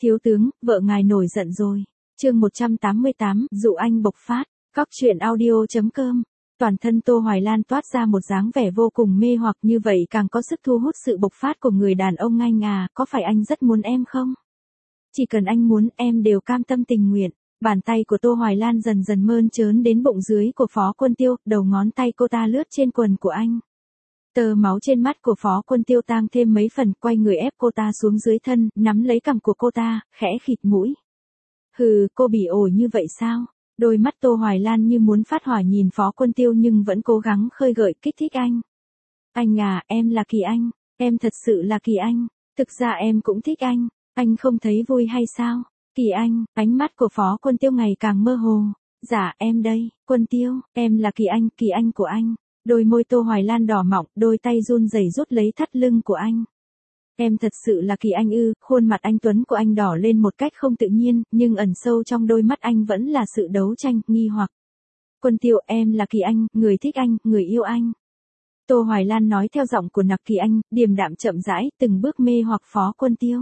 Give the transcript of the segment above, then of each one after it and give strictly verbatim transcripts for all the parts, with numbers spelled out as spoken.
Thiếu tướng, vợ ngài nổi giận rồi. Chương một trăm tám mươi tám, dụ anh bộc phát. Cóc truyện audio chấm com. Toàn thân Tô Hoài Lan toát ra một dáng vẻ vô cùng mê hoặc, như vậy càng có sức thu hút sự bộc phát của người đàn ông. Anh à, có phải anh rất muốn em không? Chỉ cần anh muốn, em đều cam tâm tình nguyện. Bàn tay của Tô Hoài Lan dần dần mơn trớn đến bụng dưới của Phó Quân Tiêu, đầu ngón tay cô ta lướt trên quần của anh. Tơ máu trên mắt của Phó Quân Tiêu tăng thêm mấy phần, quay người ép cô ta xuống dưới thân, nắm lấy cằm của cô ta, khẽ khịt mũi. Hừ, cô bỉ ổi như vậy sao? Đôi mắt Tô Hoài Lan như muốn phát hỏa nhìn Phó Quân Tiêu nhưng vẫn cố gắng khơi gợi kích thích anh. Anh à, em là Kỳ Anh, em thật sự là Kỳ Anh, thực ra em cũng thích anh, anh không thấy vui hay sao? Kỳ Anh, ánh mắt của Phó Quân Tiêu ngày càng mơ hồ. Dạ, em đây, Quân Tiêu, em là Kỳ Anh, Kỳ Anh của anh. Đôi môi Tô Hoài Lan đỏ mọng, đôi tay run rẩy rút lấy thắt lưng của anh. Em thật sự là Kỳ Anh ư? Khuôn mặt anh tuấn của anh đỏ lên một cách không tự nhiên, nhưng ẩn sâu trong đôi mắt anh vẫn là sự đấu tranh, nghi hoặc. Quân Tiêu, em là Kỳ Anh, người thích anh, người yêu anh. Tô Hoài Lan nói theo giọng của nặc Kỳ Anh, điềm đạm chậm rãi, từng bước mê hoặc Phó Quân Tiêu.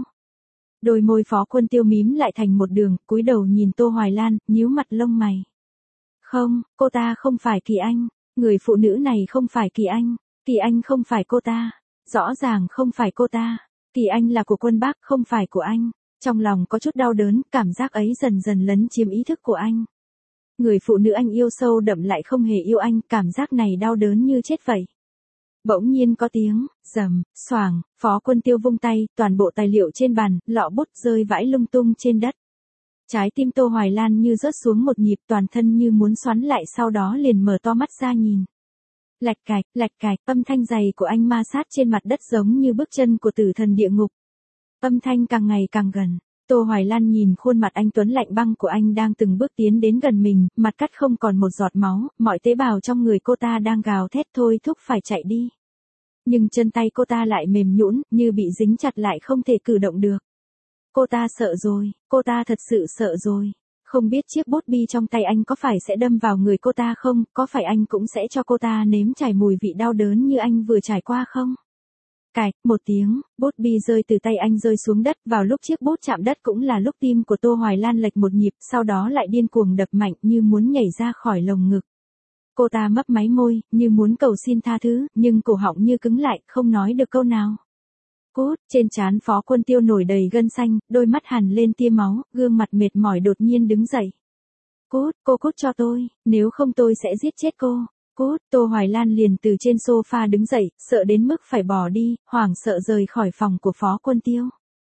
Đôi môi Phó Quân Tiêu mím lại thành một đường, cúi đầu nhìn Tô Hoài Lan, nhíu mặt lông mày. Không, cô ta không phải Kỳ Anh. Người phụ nữ này không phải Kỳ Anh, Kỳ Anh không phải cô ta, rõ ràng không phải cô ta, Kỳ Anh là của Quân Bác, không phải của anh. Trong lòng có chút đau đớn, cảm giác ấy dần dần lấn chiếm ý thức của anh. Người phụ nữ anh yêu sâu đậm lại không hề yêu anh, cảm giác này đau đớn như chết vậy. Bỗng nhiên có tiếng, rầm, xoàng, Phó Quân Tiêu vung tay, toàn bộ tài liệu trên bàn, lọ bút rơi vãi lung tung trên đất. Trái tim Tô Hoài Lan như rớt xuống một nhịp, toàn thân như muốn xoắn lại, sau đó liền mở to mắt ra nhìn. Lạch cạch, lạch cạch, âm thanh giày của anh ma sát trên mặt đất giống như bước chân của tử thần địa ngục. Âm thanh càng ngày càng gần, Tô Hoài Lan nhìn khuôn mặt anh tuấn lạnh băng của anh đang từng bước tiến đến gần mình, mặt cắt không còn một giọt máu, mọi tế bào trong người cô ta đang gào thét thôi thúc phải chạy đi. Nhưng chân tay cô ta lại mềm nhũn, như bị dính chặt lại không thể cử động được. Cô ta sợ rồi, cô ta thật sự sợ rồi. Không biết chiếc bút bi trong tay anh có phải sẽ đâm vào người cô ta không, có phải anh cũng sẽ cho cô ta nếm trải mùi vị đau đớn như anh vừa trải qua không? Cạch, một tiếng, bút bi rơi từ tay anh rơi xuống đất, vào lúc chiếc bút chạm đất cũng là lúc tim của Tô Hoài Lan lệch một nhịp, sau đó lại điên cuồng đập mạnh như muốn nhảy ra khỏi lồng ngực. Cô ta mấp máy môi, như muốn cầu xin tha thứ, nhưng cổ họng như cứng lại, không nói được câu nào. Cút, trên trán Phó Quân Tiêu nổi đầy gân xanh, đôi mắt hằn lên tia máu, gương mặt mệt mỏi đột nhiên đứng dậy. Cút, cô cút cho tôi, nếu không tôi sẽ giết chết cô. Cút, Tô Hoài Lan liền từ trên sofa đứng dậy, sợ đến mức phải bỏ đi, hoảng sợ rời khỏi phòng của Phó Quân Tiêu.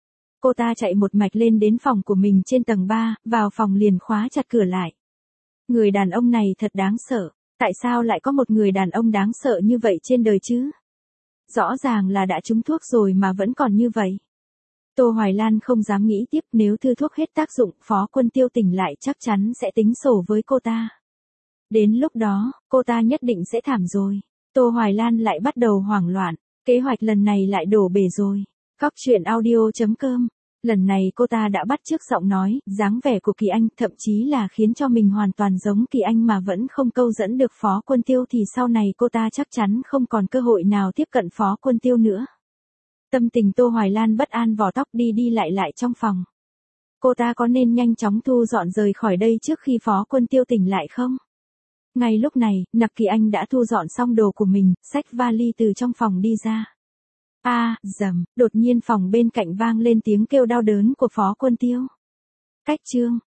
Cô ta chạy một mạch lên đến phòng của mình trên tầng ba, vào phòng liền khóa chặt cửa lại. Người đàn ông này thật đáng sợ, tại sao lại có một người đàn ông đáng sợ như vậy trên đời chứ? Rõ ràng là đã trúng thuốc rồi mà vẫn còn như vậy. Tô Hoài Lan không dám nghĩ tiếp, nếu thư thuốc hết tác dụng, Phó Quân Tiêu tỉnh lại chắc chắn sẽ tính sổ với cô ta. Đến lúc đó, cô ta nhất định sẽ thảm rồi. Tô Hoài Lan lại bắt đầu hoảng loạn, kế hoạch lần này lại đổ bể rồi. Cóc truyện audio chấm com. Lần này cô ta đã bắt chước giọng nói, dáng vẻ của Kỳ Anh, thậm chí là khiến cho mình hoàn toàn giống Kỳ Anh mà vẫn không câu dẫn được Phó Quân Tiêu, thì sau này cô ta chắc chắn không còn cơ hội nào tiếp cận Phó Quân Tiêu nữa. Tâm tình Tô Hoài Lan bất an, vò tóc đi đi lại lại trong phòng. Cô ta có nên nhanh chóng thu dọn rời khỏi đây trước khi Phó Quân Tiêu tỉnh lại không? Ngay lúc này, nặc Kỳ Anh đã thu dọn xong đồ của mình, xách vali từ trong phòng đi ra. A, à, rầm, đột nhiên phòng bên cạnh vang lên tiếng kêu đau đớn của Phó Quân Tiêu. Cách chương